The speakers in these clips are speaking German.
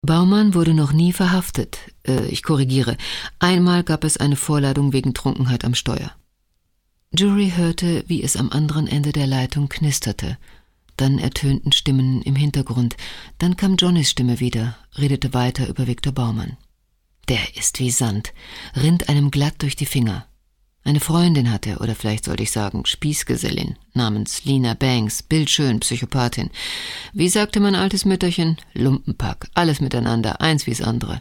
Baumann wurde noch nie verhaftet. Ich korrigiere. Einmal gab es eine Vorladung wegen Trunkenheit am Steuer. Jury hörte, wie es am anderen Ende der Leitung knisterte. Dann ertönten Stimmen im Hintergrund. Dann kam Johnnys Stimme wieder, redete weiter über Viktor Baumann. Der ist wie Sand, rinnt einem glatt durch die Finger. Eine Freundin hatte, oder vielleicht sollte ich sagen Spießgesellin, namens Lina Banks, bildschön, Psychopathin. Wie sagte mein altes Mütterchen? Lumpenpack, alles miteinander, eins wie's andere.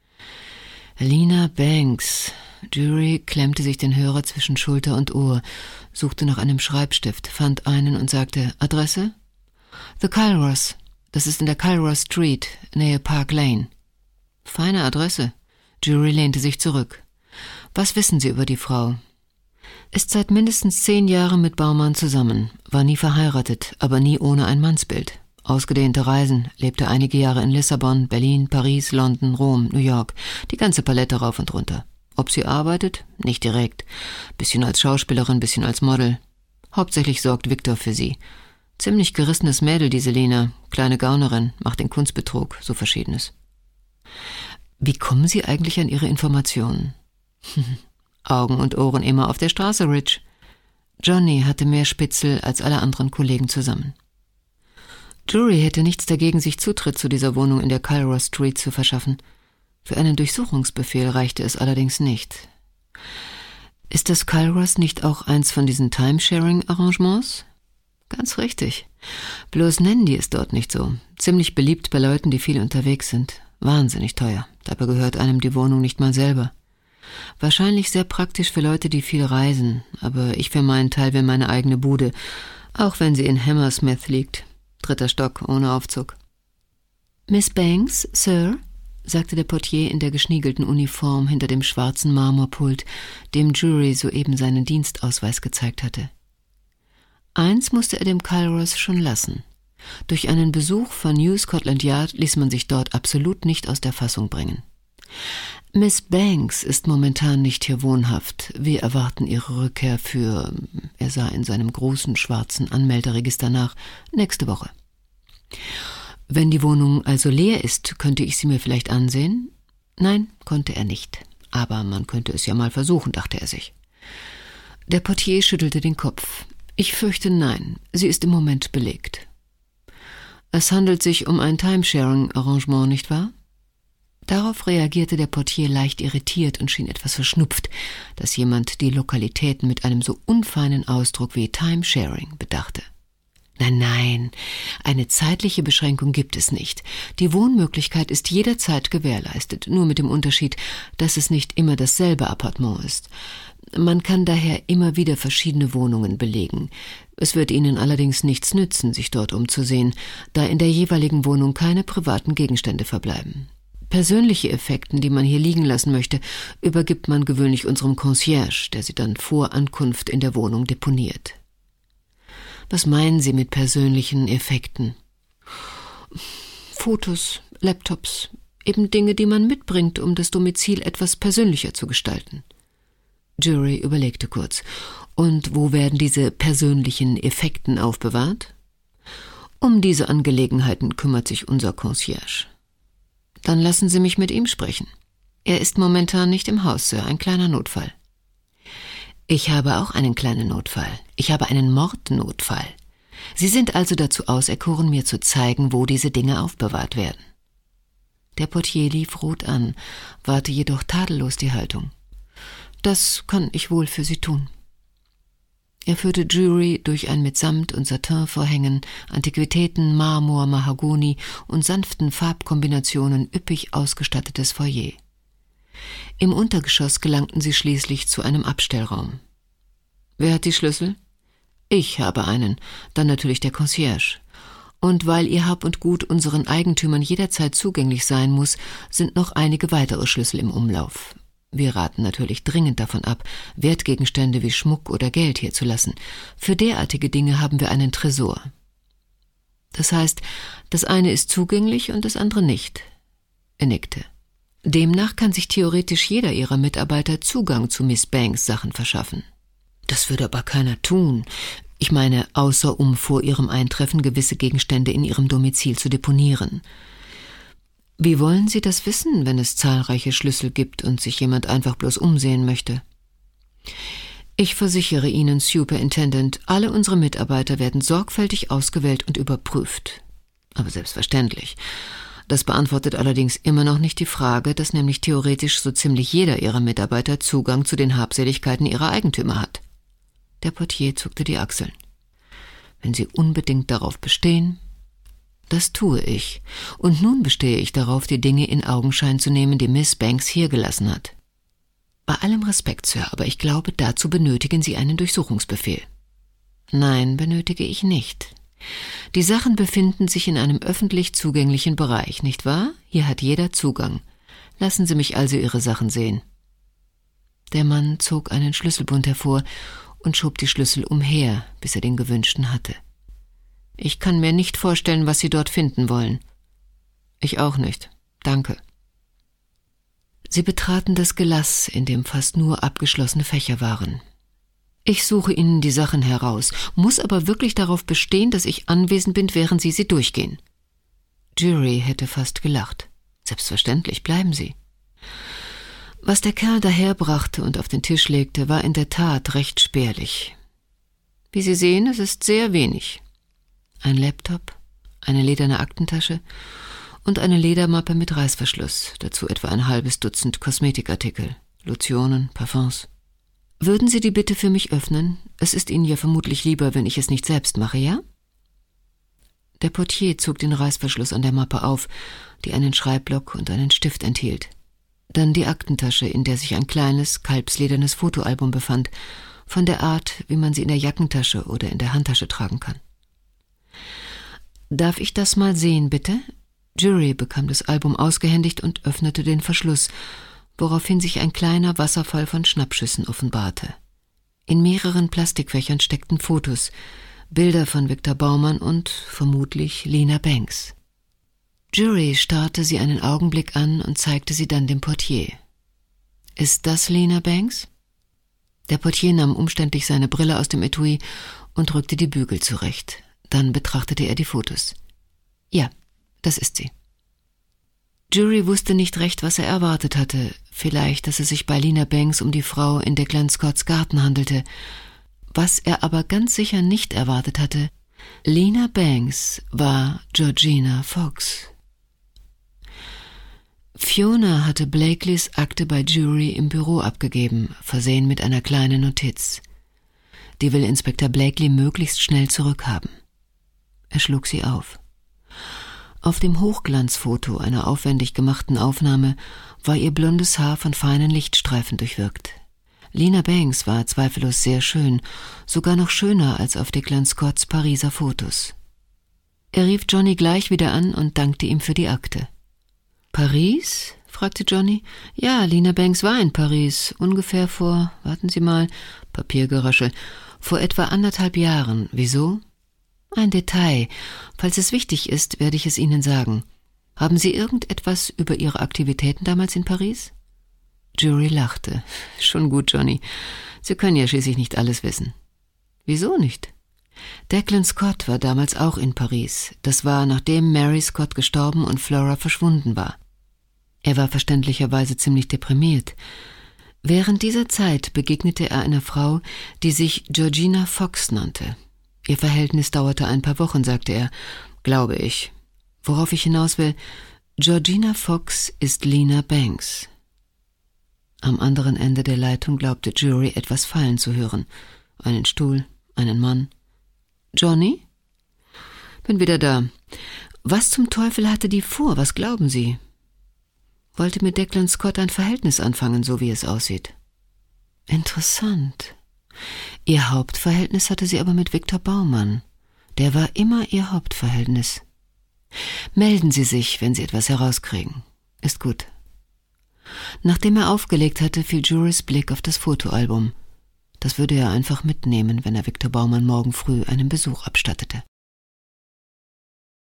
Lina Banks. Jury klemmte sich den Hörer zwischen Schulter und Ohr, suchte nach einem Schreibstift, fand einen und sagte, Adresse? The Kairos. Das ist in der Kairos Street, nähe Park Lane. Feine Adresse. Jury lehnte sich zurück. Was wissen Sie über die Frau? Ist seit mindestens 10 Jahren mit Baumann zusammen, war nie verheiratet, aber nie ohne ein Mannsbild. Ausgedehnte Reisen, lebte einige Jahre in Lissabon, Berlin, Paris, London, Rom, New York, die ganze Palette rauf und runter. Ob sie arbeitet? Nicht direkt. Bisschen als Schauspielerin, bisschen als Model. Hauptsächlich sorgt Viktor für sie. Ziemlich gerissenes Mädel, diese Lina, kleine Gaunerin, macht den Kunstbetrug, so Verschiedenes. Wie kommen Sie eigentlich an Ihre Informationen? Augen und Ohren immer auf der Straße, Rich. Johnny hatte mehr Spitzel als alle anderen Kollegen zusammen. Jury hätte nichts dagegen, sich Zutritt zu dieser Wohnung in der Kairos Street zu verschaffen. Für einen Durchsuchungsbefehl reichte es allerdings nicht. Ist das Kairos nicht auch eins von diesen Timesharing-Arrangements? Ganz richtig. Bloß nennen die es dort nicht so. Ziemlich beliebt bei Leuten, die viel unterwegs sind. Wahnsinnig teuer. Dabei gehört einem die Wohnung nicht mal selber. Wahrscheinlich sehr praktisch für Leute, die viel reisen, aber ich für meinen Teil will meine eigene Bude, auch wenn sie in Hammersmith liegt. 3. Stock, ohne Aufzug. Miss Banks, Sir, sagte der Portier in der geschniegelten Uniform hinter dem schwarzen Marmorpult, dem Jury soeben seinen Dienstausweis gezeigt hatte. Eins musste er dem Kairos schon lassen. Durch einen Besuch von New Scotland Yard ließ man sich dort absolut nicht aus der Fassung bringen. Miss Banks ist momentan nicht hier wohnhaft. Wir erwarten ihre Rückkehr für, er sah in seinem großen schwarzen Anmelderegister nach, nächste Woche. Wenn die Wohnung also leer ist, könnte ich sie mir vielleicht ansehen? Nein, konnte er nicht. Aber man könnte es ja mal versuchen, dachte er sich. Der Portier schüttelte den Kopf. Ich fürchte nein, sie ist im Moment belegt. Es handelt sich um ein Timesharing-Arrangement, nicht wahr? Darauf reagierte der Portier leicht irritiert und schien etwas verschnupft, dass jemand die Lokalitäten mit einem so unfeinen Ausdruck wie Timesharing bedachte. Nein, eine zeitliche Beschränkung gibt es nicht. Die Wohnmöglichkeit ist jederzeit gewährleistet, nur mit dem Unterschied, dass es nicht immer dasselbe Appartement ist. Man kann daher immer wieder verschiedene Wohnungen belegen. Es wird Ihnen allerdings nichts nützen, sich dort umzusehen, da in der jeweiligen Wohnung keine privaten Gegenstände verbleiben. Persönliche Effekten, die man hier liegen lassen möchte, übergibt man gewöhnlich unserem Concierge, der sie dann vor Ankunft in der Wohnung deponiert. Was meinen Sie mit persönlichen Effekten? Fotos, Laptops, eben Dinge, die man mitbringt, um das Domizil etwas persönlicher zu gestalten. Jury überlegte kurz. Und wo werden diese persönlichen Effekten aufbewahrt? Um diese Angelegenheiten kümmert sich unser Concierge. Dann lassen Sie mich mit ihm sprechen. Er ist momentan nicht im Haus, Sir, ein kleiner Notfall. Ich habe auch einen kleinen Notfall. Ich habe einen Mordnotfall. Sie sind also dazu auserkoren, mir zu zeigen, wo diese Dinge aufbewahrt werden. Der Portier lief rot an, wahrte jedoch tadellos die Haltung. Das kann ich wohl für Sie tun. Er führte Jury durch ein mit Samt- und Satinvorhängen, Antiquitäten, Marmor, Mahagoni und sanften Farbkombinationen üppig ausgestattetes Foyer. Im Untergeschoss gelangten sie schließlich zu einem Abstellraum. Wer hat die Schlüssel? Ich habe einen, dann natürlich der Concierge. Und weil ihr Hab und Gut unseren Eigentümern jederzeit zugänglich sein muss, sind noch einige weitere Schlüssel im Umlauf. Wir raten natürlich dringend davon ab, Wertgegenstände wie Schmuck oder Geld hier zu lassen. Für derartige Dinge haben wir einen Tresor. Das heißt, das eine ist zugänglich und das andere nicht. Er nickte. Demnach kann sich theoretisch jeder ihrer Mitarbeiter Zugang zu Miss Banks Sachen verschaffen. Das würde aber keiner tun. Ich meine, außer um vor ihrem Eintreffen gewisse Gegenstände in ihrem Domizil zu deponieren. Wie wollen Sie das wissen, wenn es zahlreiche Schlüssel gibt und sich jemand einfach bloß umsehen möchte? Ich versichere Ihnen, Superintendent, alle unsere Mitarbeiter werden sorgfältig ausgewählt und überprüft. Aber selbstverständlich. Das beantwortet allerdings immer noch nicht die Frage, dass nämlich theoretisch so ziemlich jeder Ihrer Mitarbeiter Zugang zu den Habseligkeiten ihrer Eigentümer hat. Der Portier zuckte die Achseln. Wenn Sie unbedingt darauf bestehen... Das tue ich. Und nun bestehe ich darauf, die Dinge in Augenschein zu nehmen, die Miss Banks hier gelassen hat. Bei allem Respekt, Sir, aber ich glaube, dazu benötigen Sie einen Durchsuchungsbefehl. Nein, benötige ich nicht. Die Sachen befinden sich in einem öffentlich zugänglichen Bereich, nicht wahr? Hier hat jeder Zugang. Lassen Sie mich also Ihre Sachen sehen. Der Mann zog einen Schlüsselbund hervor und schob die Schlüssel umher, bis er den gewünschten hatte. Ich kann mir nicht vorstellen, was Sie dort finden wollen. Ich auch nicht. Danke. Sie betraten das Gelass, in dem fast nur abgeschlossene Fächer waren. Ich suche Ihnen die Sachen heraus, muss aber wirklich darauf bestehen, dass ich anwesend bin, während Sie sie durchgehen. Jury hätte fast gelacht. Selbstverständlich, bleiben Sie. Was der Kerl daherbrachte und auf den Tisch legte, war in der Tat recht spärlich. Wie Sie sehen, es ist sehr wenig. Ein Laptop, eine lederne Aktentasche und eine Ledermappe mit Reißverschluss, dazu etwa ein halbes Dutzend Kosmetikartikel, Lotionen, Parfums. Würden Sie die bitte für mich öffnen? Es ist Ihnen ja vermutlich lieber, wenn ich es nicht selbst mache, ja? Der Portier zog den Reißverschluss an der Mappe auf, die einen Schreibblock und einen Stift enthielt. Dann die Aktentasche, in der sich ein kleines, kalbsledernes Fotoalbum befand, von der Art, wie man sie in der Jackentasche oder in der Handtasche tragen kann. »Darf ich das mal sehen, bitte?« Jury bekam das Album ausgehändigt und öffnete den Verschluss, woraufhin sich ein kleiner Wasserfall von Schnappschüssen offenbarte. In mehreren Plastikfächern steckten Fotos, Bilder von Victor Baumann und, vermutlich, Lena Banks. Jury starrte sie einen Augenblick an und zeigte sie dann dem Portier. »Ist das Lena Banks?« Der Portier nahm umständlich seine Brille aus dem Etui und rückte die Bügel zurecht. Dann betrachtete er die Fotos. »Ja, das ist sie.« Jury wusste nicht recht, was er erwartet hatte. Vielleicht, dass es sich bei Lena Banks um die Frau in Declan Scotts Garten handelte. Was er aber ganz sicher nicht erwartet hatte, Lena Banks war Georgina Fox. Fiona hatte Blakeleys Akte bei Jury im Büro abgegeben, versehen mit einer kleinen Notiz. Die will Inspektor Blakely möglichst schnell zurückhaben. Er schlug sie auf. Auf dem Hochglanzfoto einer aufwendig gemachten Aufnahme war ihr blondes Haar von feinen Lichtstreifen durchwirkt. Lena Banks war zweifellos sehr schön, sogar noch schöner als auf Declan Scotts Pariser Fotos. Er rief Johnny gleich wieder an und dankte ihm für die Akte. »Paris?« fragte Johnny. »Ja, Lena Banks war in Paris, ungefähr vor, warten Sie mal, Papiergeraschel, vor etwa 1,5 Jahren. Wieso?« »Ein Detail. Falls es wichtig ist, werde ich es Ihnen sagen. Haben Sie irgendetwas über Ihre Aktivitäten damals in Paris?« Jury lachte. »Schon gut, Johnny. Sie können ja schließlich nicht alles wissen.« »Wieso nicht?« »Declan Scott war damals auch in Paris. Das war, nachdem Mary Scott gestorben und Flora verschwunden war. Er war verständlicherweise ziemlich deprimiert. Während dieser Zeit begegnete er einer Frau, die sich Georgina Fox nannte. Ihr Verhältnis dauerte ein paar Wochen, sagte er, glaube ich. Worauf ich hinaus will, Georgina Fox ist Lena Banks.« Am anderen Ende der Leitung glaubte Jury etwas fallen zu hören. Einen Stuhl, einen Mann. »Johnny?« »Bin wieder da. Was zum Teufel hatte die vor, was glauben Sie?« »Wollte mit Declan Scott ein Verhältnis anfangen, so wie es aussieht.« »Interessant. Ihr Hauptverhältnis hatte sie aber mit Victor Baumann. Der war immer ihr Hauptverhältnis. Melden Sie sich, wenn Sie etwas herauskriegen. Ist gut.« Nachdem er aufgelegt hatte, fiel Jurys Blick auf das Fotoalbum. Das würde er einfach mitnehmen, wenn er Victor Baumann morgen früh einen Besuch abstattete.